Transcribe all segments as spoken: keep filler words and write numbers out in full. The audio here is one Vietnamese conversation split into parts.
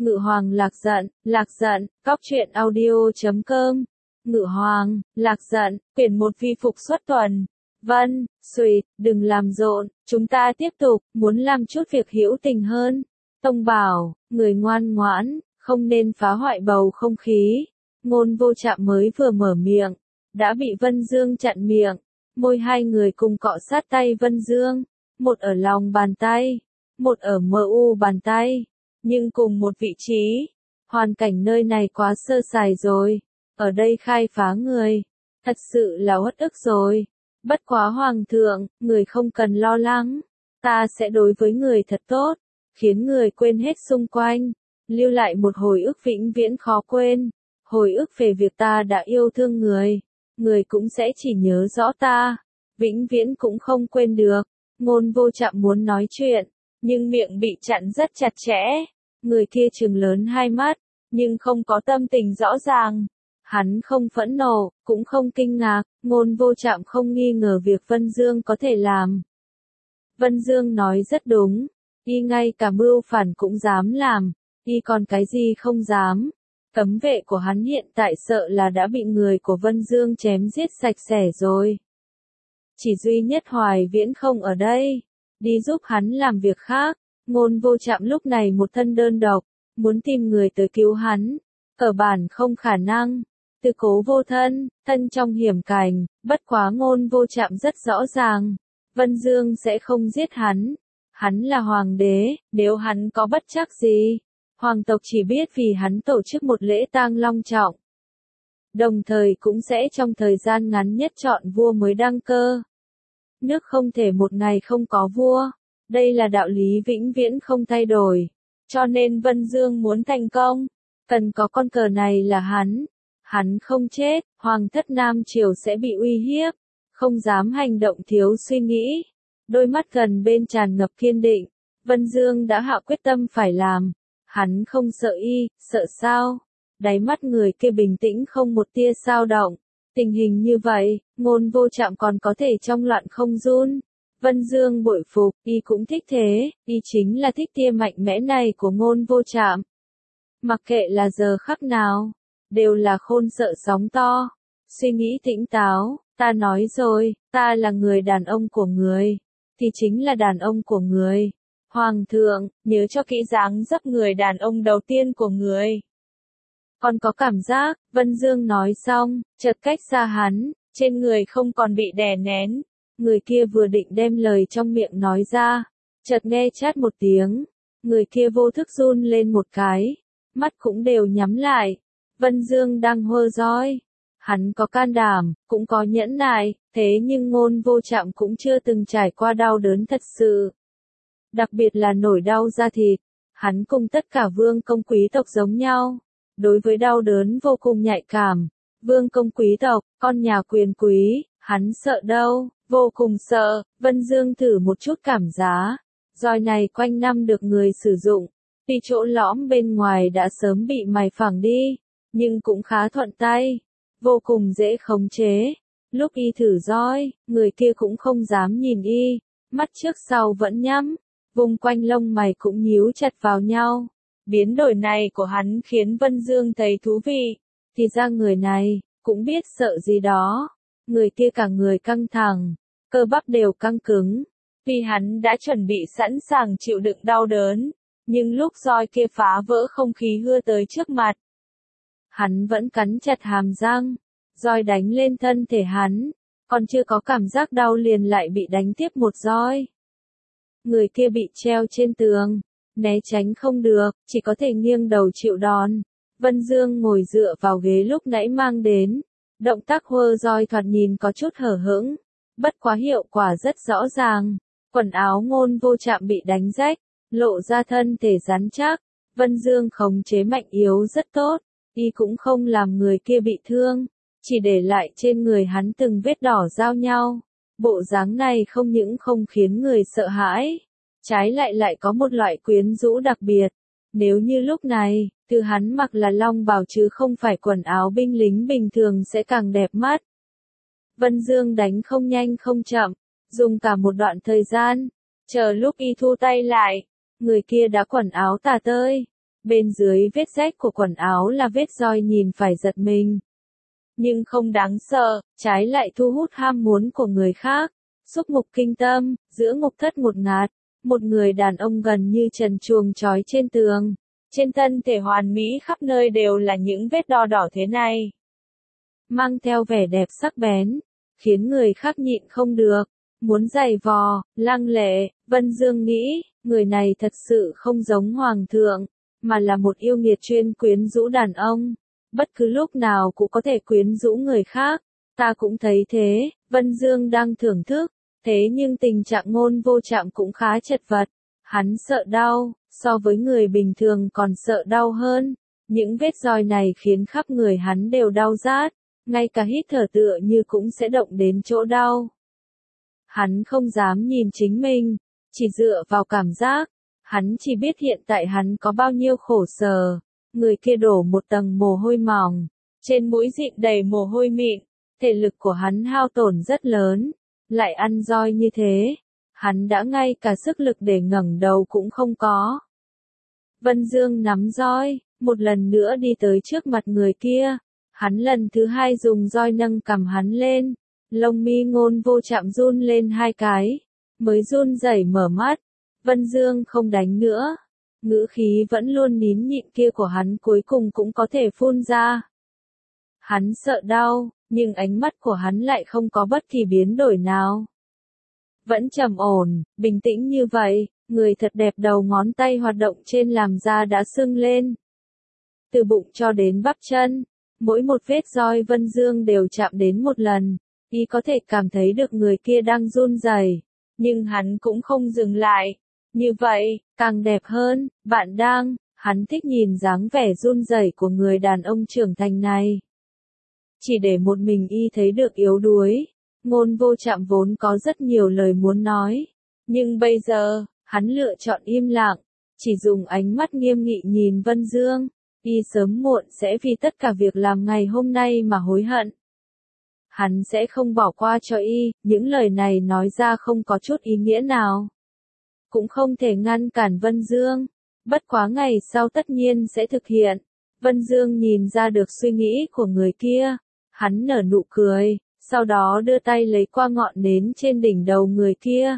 Ngự Hoàng Lạc Giận, Lạc Giận, cóc truyện audio chấm com. Ngự Hoàng, Lạc Giận, quyển một vi phục xuất tuần. Vân, Suyệt, đừng làm rộn, chúng ta tiếp tục, muốn làm chút việc hữu tình hơn. Tông bảo, người ngoan ngoãn, không nên phá hoại bầu không khí. Ngôn Vô Trạm mới vừa mở miệng, đã bị Vân Dương chặn miệng. Môi hai người cùng cọ sát tay Vân Dương, một ở lòng bàn tay, một ở mờ u bàn tay, nhưng cùng một vị trí. Hoàn cảnh nơi này quá sơ sài rồi, ở đây khai phá người, thật sự là uất ức rồi. Bất quá Hoàng thượng, người không cần lo lắng, ta sẽ đối với người thật tốt, khiến người quên hết xung quanh, lưu lại một hồi ức vĩnh viễn khó quên, hồi ức về việc ta đã yêu thương người, người cũng sẽ chỉ nhớ rõ ta, vĩnh viễn cũng không quên được. Ngôn Vô Trạm muốn nói chuyện, nhưng miệng bị chặn rất chặt chẽ, người kia trừng lớn hai mắt, nhưng không có tâm tình rõ ràng. Hắn không phẫn nộ, cũng không kinh ngạc, Ngôn Vô Trạm không nghi ngờ việc Vân Dương có thể làm. Vân Dương nói rất đúng, y ngay cả mưu phản cũng dám làm, y còn cái gì không dám. Cấm vệ của hắn hiện tại sợ là đã bị người của Vân Dương chém giết sạch sẽ rồi. Chỉ duy nhất Hoài Viễn không ở đây, đi giúp hắn làm việc khác. Ngôn Vô Trạm lúc này một thân đơn độc, muốn tìm người tới cứu hắn, cơ bản không khả năng. Tư Cố vô thân, thân trong hiểm cảnh, bất quá Ngôn Vô Trạm rất rõ ràng, Vân Dương sẽ không giết hắn. Hắn là hoàng đế, nếu hắn có bất trắc gì, hoàng tộc chỉ biết vì hắn tổ chức một lễ tang long trọng. Đồng thời cũng sẽ trong thời gian ngắn nhất chọn vua mới đăng cơ. Nước không thể một ngày không có vua, đây là đạo lý vĩnh viễn không thay đổi. Cho nên Vân Dương muốn thành công, cần có con cờ này là hắn. Hắn không chết, Hoàng thất Nam Triều sẽ bị uy hiếp, không dám hành động thiếu suy nghĩ. Đôi mắt gần bên tràn ngập kiên định, Vân Dương đã hạ quyết tâm phải làm. Hắn không sợ y, sợ sao? Đáy mắt người kia bình tĩnh không một tia dao động. Tình hình như vậy, Ngôn Vô Trạm còn có thể trong loạn không run. Vân Dương bội phục, y cũng thích thế, y chính là thích tia mạnh mẽ này của Ngôn Vô Trạm. Mặc kệ là giờ khắc nào, đều là khôn sợ sóng to. Suy nghĩ tỉnh táo, ta nói rồi, ta là người đàn ông của người, thì chính là đàn ông của người. Hoàng thượng, nhớ cho kỹ dáng dấp người đàn ông đầu tiên của người. Còn có cảm giác, Vân Dương nói xong, chợt cách xa hắn, trên người không còn bị đè nén. Người kia vừa định đem lời trong miệng nói ra, chợt nghe chát một tiếng, người kia vô thức run lên một cái, mắt cũng đều nhắm lại. Vân Dương đang hơ roi, hắn có can đảm, cũng có nhẫn nại, thế nhưng Ngôn Vô Trạm cũng chưa từng trải qua đau đớn thật sự. Đặc biệt là nổi đau da thịt, hắn cùng tất cả vương công quý tộc giống nhau, đối với đau đớn vô cùng nhạy cảm. Vương công quý tộc, con nhà quyền quý, hắn sợ đâu, vô cùng sợ. Vân Dương thử một chút cảm giá, roi này quanh năm được người sử dụng, tuy chỗ lõm bên ngoài đã sớm bị mài phẳng đi, nhưng cũng khá thuận tay, vô cùng dễ khống chế. Lúc y thử roi, người kia cũng không dám nhìn y, mắt trước sau vẫn nhắm, vùng quanh lông mày cũng nhíu chặt vào nhau. Biến đổi này của hắn khiến Vân Dương thấy thú vị, thì ra người này cũng biết sợ gì đó. Người kia cả người căng thẳng, cơ bắp đều căng cứng, vì hắn đã chuẩn bị sẵn sàng chịu đựng đau đớn, nhưng lúc roi kia phá vỡ không khí hưa tới trước mặt, hắn vẫn cắn chặt hàm răng, roi đánh lên thân thể hắn, còn chưa có cảm giác đau liền lại bị đánh tiếp một roi. Người kia bị treo trên tường, né tránh không được, chỉ có thể nghiêng đầu chịu đòn. Vân Dương ngồi dựa vào ghế lúc nãy mang đến, động tác hơ roi thoạt nhìn có chút hở hững, bất quá hiệu quả rất rõ ràng. Quần áo Ngôn Vô Trạm bị đánh rách, lộ ra thân thể rắn chắc. Vân Dương khống chế mạnh yếu rất tốt, y cũng không làm người kia bị thương, chỉ để lại trên người hắn từng vết đỏ giao nhau. Bộ dáng này không những không khiến người sợ hãi, trái lại lại có một loại quyến rũ đặc biệt. Nếu như lúc này, thứ hắn mặc là long bào chứ không phải quần áo binh lính bình thường sẽ càng đẹp mắt. Vân Dương đánh không nhanh không chậm, dùng cả một đoạn thời gian, chờ lúc y thu tay lại, người kia đã quần áo tả tơi, Bên dưới vết rách của quần áo là vết roi nhìn phải giật mình. Nhưng không đáng sợ, trái lại thu hút ham muốn của người khác. Xúc ngục kinh tâm, giữa ngục thất ngột ngạt, một người đàn ông gần như trần truồng trói trên tường. Trên thân thể hoàn mỹ khắp nơi đều là những vết đo đỏ thế này. Mang theo vẻ đẹp sắc bén, khiến người khác nhịn không được, muốn giày vò, lăng lệ. Vân Dương nghĩ, người này thật sự không giống hoàng thượng, mà là một yêu nghiệt chuyên quyến rũ đàn ông. Bất cứ lúc nào cũng có thể quyến rũ người khác. Ta cũng thấy thế, Vân Dương đang thưởng thức, thế nhưng tình trạng Ngôn Vô Trạm cũng khá chật vật. Hắn sợ đau, so với người bình thường còn sợ đau hơn. Những vết roi này khiến khắp người hắn đều đau rát, ngay cả hít thở tựa như cũng sẽ động đến chỗ đau. Hắn không dám nhìn chính mình, chỉ dựa vào cảm giác. Hắn chỉ biết hiện tại hắn có bao nhiêu khổ sở. Người kia đổ một tầng mồ hôi mỏng, trên mũi dịn đầy mồ hôi mịn, thể lực của hắn hao tổn rất lớn, lại ăn roi như thế, hắn đã ngay cả sức lực để ngẩng đầu cũng không có. Vân Dương nắm roi, một lần nữa đi tới trước mặt người kia, hắn lần thứ hai dùng roi nâng cằm hắn lên, lông mi Ngôn Vô Trạm run lên hai cái, mới run rẩy mở mắt. Vân Dương không đánh nữa. Ngữ khí vẫn luôn nín nhịn kia của hắn cuối cùng cũng có thể phun ra. Hắn sợ đau, nhưng ánh mắt của hắn lại không có bất kỳ biến đổi nào. Vẫn trầm ổn, bình tĩnh như vậy, người thật đẹp đầu ngón tay hoạt động trên làn da đã sưng lên. Từ bụng cho đến bắp chân, mỗi một vết roi Vân Dương đều chạm đến một lần, y có thể cảm thấy được người kia đang run rẩy, nhưng hắn cũng không dừng lại. Như vậy, càng đẹp hơn, bạn đang, hắn thích nhìn dáng vẻ run rẩy của người đàn ông trưởng thành này. Chỉ để một mình y thấy được yếu đuối, Ngôn Vô Trạm vốn có rất nhiều lời muốn nói. Nhưng bây giờ, hắn lựa chọn im lặng, chỉ dùng ánh mắt nghiêm nghị nhìn Vân Dương, y sớm muộn sẽ vì tất cả việc làm ngày hôm nay mà hối hận. Hắn sẽ không bỏ qua cho y, những lời này nói ra không có chút ý nghĩa nào. Cũng không thể ngăn cản Vân Dương, bất quá ngày sau tất nhiên sẽ thực hiện. Vân Dương nhìn ra được suy nghĩ của người kia, hắn nở nụ cười, sau đó đưa tay lấy qua ngọn nến trên đỉnh đầu người kia.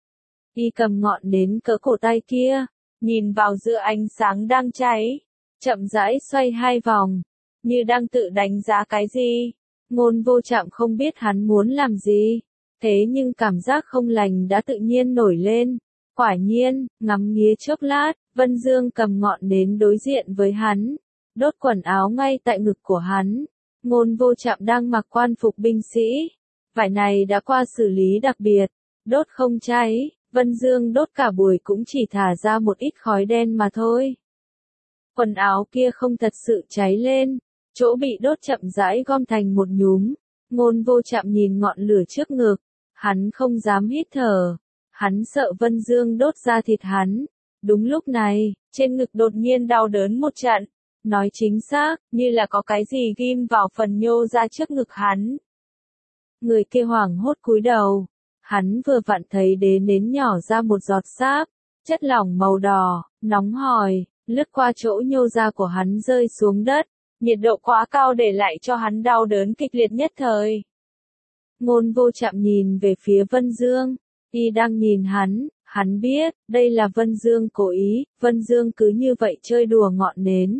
Y cầm ngọn nến cỡ cổ tay kia, nhìn vào giữa ánh sáng đang cháy, chậm rãi xoay hai vòng, như đang tự đánh giá cái gì. Ngôn Vô Trạm không biết hắn muốn làm gì, thế nhưng cảm giác không lành đã tự nhiên nổi lên. Quả nhiên, ngắm nghía chốc lát, Vân Dương cầm ngọn nến đối diện với hắn, đốt quần áo ngay tại ngực của hắn. Ngôn Vô Trạm đang mặc quan phục binh sĩ, vải này đã qua xử lý đặc biệt, đốt không cháy, Vân Dương đốt cả buổi cũng chỉ thả ra một ít khói đen mà thôi. Quần áo kia không thật sự cháy lên, chỗ bị đốt chậm rãi gom thành một nhúm. Ngôn Vô Trạm nhìn ngọn lửa trước ngực, hắn không dám hít thở. Hắn sợ Vân Dương đốt ra thịt hắn. Đúng lúc này, trên ngực đột nhiên đau đớn một trận. Nói chính xác, như là có cái gì ghim vào phần nhô ra trước ngực hắn. Người kia hoảng hốt cúi đầu. Hắn vừa vặn thấy đế nến nhỏ ra một giọt sáp, chất lỏng màu đỏ, nóng hòi, lướt qua chỗ nhô ra của hắn rơi xuống đất. Nhiệt độ quá cao để lại cho hắn đau đớn kịch liệt nhất thời. Ngôn Vô Trạm nhìn về phía Vân Dương. Y đang nhìn hắn, hắn biết, đây là Vân Dương cố ý, Vân Dương cứ như vậy chơi đùa ngọn nến.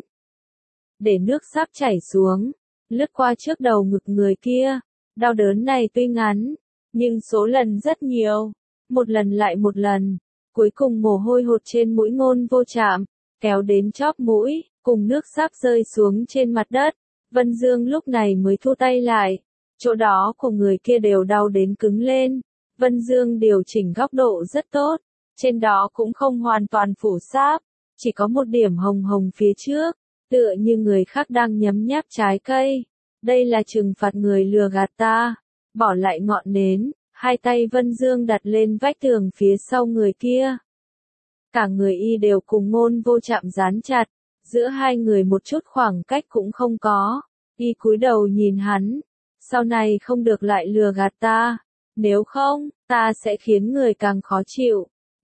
Để nước sáp chảy xuống, lướt qua trước đầu ngực người kia, đau đớn này tuy ngắn, nhưng số lần rất nhiều, một lần lại một lần, cuối cùng mồ hôi hột trên mũi Ngôn Vô Trạm, kéo đến chóp mũi, cùng nước sáp rơi xuống trên mặt đất, Vân Dương lúc này mới thu tay lại, chỗ đó của người kia đều đau đến cứng lên. Vân Dương điều chỉnh góc độ rất tốt, trên đó cũng không hoàn toàn phủ sáp, chỉ có một điểm hồng hồng phía trước, tựa như người khác đang nhấm nháp trái cây. Đây là trừng phạt người lừa gạt ta. Bỏ lại ngọn nến, hai tay Vân Dương đặt lên vách tường phía sau người kia. Cả người y đều cùng Ngôn Vô Trạm dán chặt, giữa hai người một chút khoảng cách cũng không có. Y cúi đầu nhìn hắn, sau này không được lại lừa gạt ta. Nếu không, ta sẽ khiến người càng khó chịu.